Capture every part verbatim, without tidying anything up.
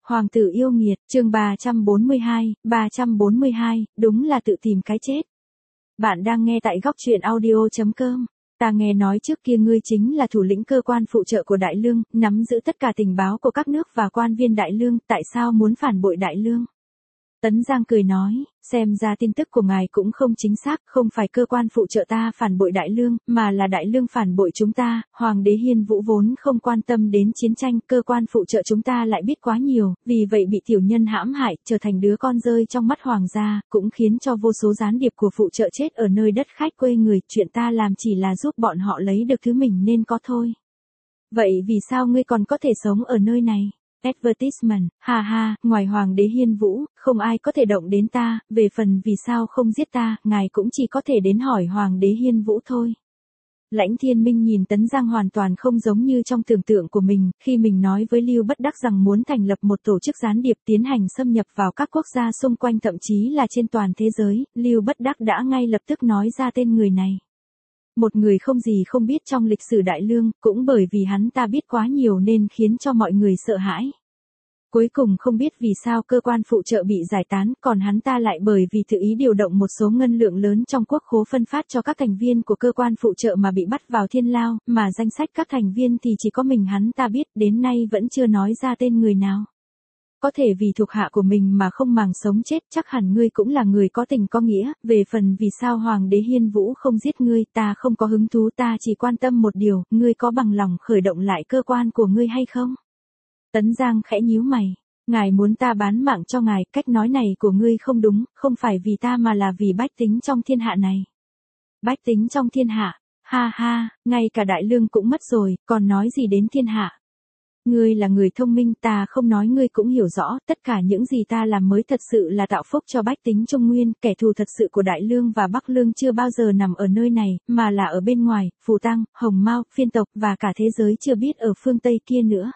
Hoàng tử yêu nghiệt, chương ba trăm bốn mươi hai, ba trăm bốn mươi hai, đúng là tự tìm cái chết. Bạn đang nghe tại góc truyện audio chấm com. Ta nghe nói trước kia ngươi chính là thủ lĩnh cơ quan phụ trợ của Đại Lương, nắm giữ tất cả tình báo của các nước và quan viên Đại Lương, tại sao muốn phản bội Đại Lương? Tấn Giang cười nói, xem ra tin tức của ngài cũng không chính xác, không phải cơ quan phụ trợ ta phản bội Đại Lương, mà là Đại Lương phản bội chúng ta. Hoàng đế Hiên Vũ vốn không quan tâm đến chiến tranh, cơ quan phụ trợ chúng ta lại biết quá nhiều, vì vậy bị tiểu nhân hãm hại, trở thành đứa con rơi trong mắt hoàng gia, cũng khiến cho vô số gián điệp của phụ trợ chết ở nơi đất khách quê người. Chuyện ta làm chỉ là giúp bọn họ lấy được thứ mình nên có thôi. Vậy vì sao ngươi còn có thể sống ở nơi này? Advertisement, ha ha, ngoài Hoàng đế Hiên Vũ, không ai có thể động đến ta, về phần vì sao không giết ta, ngài cũng chỉ có thể đến hỏi Hoàng đế Hiên Vũ thôi. Lãnh Thiên Minh nhìn Tấn Giang hoàn toàn không giống như trong tưởng tượng của mình, khi mình nói với Lưu Bất Đắc rằng muốn thành lập một tổ chức gián điệp tiến hành xâm nhập vào các quốc gia xung quanh thậm chí là trên toàn thế giới, Lưu Bất Đắc đã ngay lập tức nói ra tên người này. Một người không gì không biết trong lịch sử Đại Lương, cũng bởi vì hắn ta biết quá nhiều nên khiến cho mọi người sợ hãi. Cuối cùng không biết vì sao cơ quan phụ trợ bị giải tán, còn hắn ta lại bởi vì tự ý điều động một số ngân lượng lớn trong quốc khố phân phát cho các thành viên của cơ quan phụ trợ mà bị bắt vào thiên lao, mà danh sách các thành viên thì chỉ có mình hắn ta biết, đến nay vẫn chưa nói ra tên người nào. Có thể vì thuộc hạ của mình mà không màng sống chết, chắc hẳn ngươi cũng là người có tình có nghĩa, về phần vì sao Hoàng đế Hiên Vũ không giết ngươi, ta không có hứng thú, ta chỉ quan tâm một điều, ngươi có bằng lòng khởi động lại cơ quan của ngươi hay không? Tấn Giang khẽ nhíu mày, ngài muốn ta bán mạng cho ngài, cách nói này của ngươi không đúng, không phải vì ta mà là vì bách tính trong thiên hạ này. Bách tính trong thiên hạ, ha ha, ngay cả Đại Lương cũng mất rồi, còn nói gì đến thiên hạ? Ngươi là người thông minh, ta không nói ngươi cũng hiểu rõ, tất cả những gì ta làm mới thật sự là tạo phúc cho bách tính Trung Nguyên, kẻ thù thật sự của Đại Lương và Bắc Lương chưa bao giờ nằm ở nơi này, mà là ở bên ngoài, Phù Tăng, Hồng Mao, phiên tộc và cả thế giới chưa biết ở phương Tây kia nữa.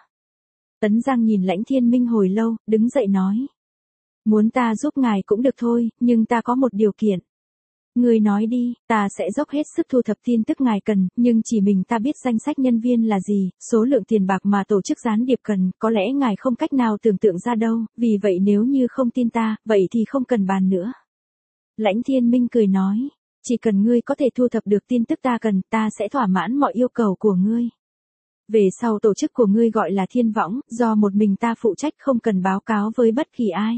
Tấn Giang nhìn Lãnh Thiên Minh hồi lâu, đứng dậy nói. Muốn ta giúp ngài cũng được thôi, nhưng ta có một điều kiện. Ngươi nói đi, ta sẽ dốc hết sức thu thập tin tức ngài cần, nhưng chỉ mình ta biết danh sách nhân viên là gì, số lượng tiền bạc mà tổ chức gián điệp cần, có lẽ ngài không cách nào tưởng tượng ra đâu, vì vậy nếu như không tin ta, vậy thì không cần bàn nữa. Lãnh Thiên Minh cười nói, chỉ cần ngươi có thể thu thập được tin tức ta cần, ta sẽ thỏa mãn mọi yêu cầu của ngươi. Về sau tổ chức của ngươi gọi là Thiên Võng, do một mình ta phụ trách, không cần báo cáo với bất kỳ ai.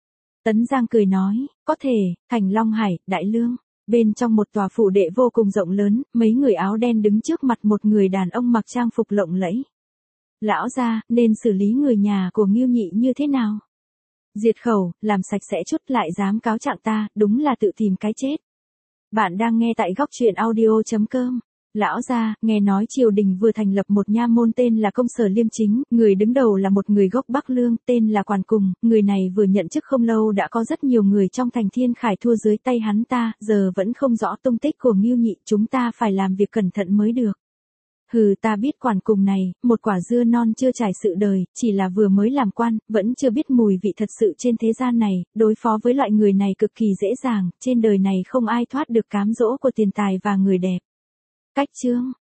Tấn Giang cười nói, có thể, thành Long Hải, Đại Lương. Bên trong một tòa phủ đệ vô cùng rộng lớn, mấy người áo đen đứng trước mặt một người đàn ông mặc trang phục lộng lẫy. Lão gia, nên xử lý người nhà của Ngưu Nhị như thế nào? Diệt khẩu, làm sạch sẽ chút, lại dám cáo trạng ta, đúng là tự tìm cái chết. Bạn đang nghe tại góc truyện audio chấm com. Lão gia, nghe nói triều đình vừa thành lập một nha môn tên là Công Sở Liêm Chính, người đứng đầu là một người gốc Bắc Lương, tên là Quản Cùng, người này vừa nhận chức không lâu đã có rất nhiều người trong thành Thiên Khải thua dưới tay hắn ta, giờ vẫn không rõ tung tích của Ngưu Nhị, chúng ta phải làm việc cẩn thận mới được. Hừ, ta biết Quản Cùng này, một quả dưa non chưa trải sự đời, chỉ là vừa mới làm quan, vẫn chưa biết mùi vị thật sự trên thế gian này, đối phó với loại người này cực kỳ dễ dàng, trên đời này không ai thoát được cám dỗ của tiền tài và người đẹp. Cách chương,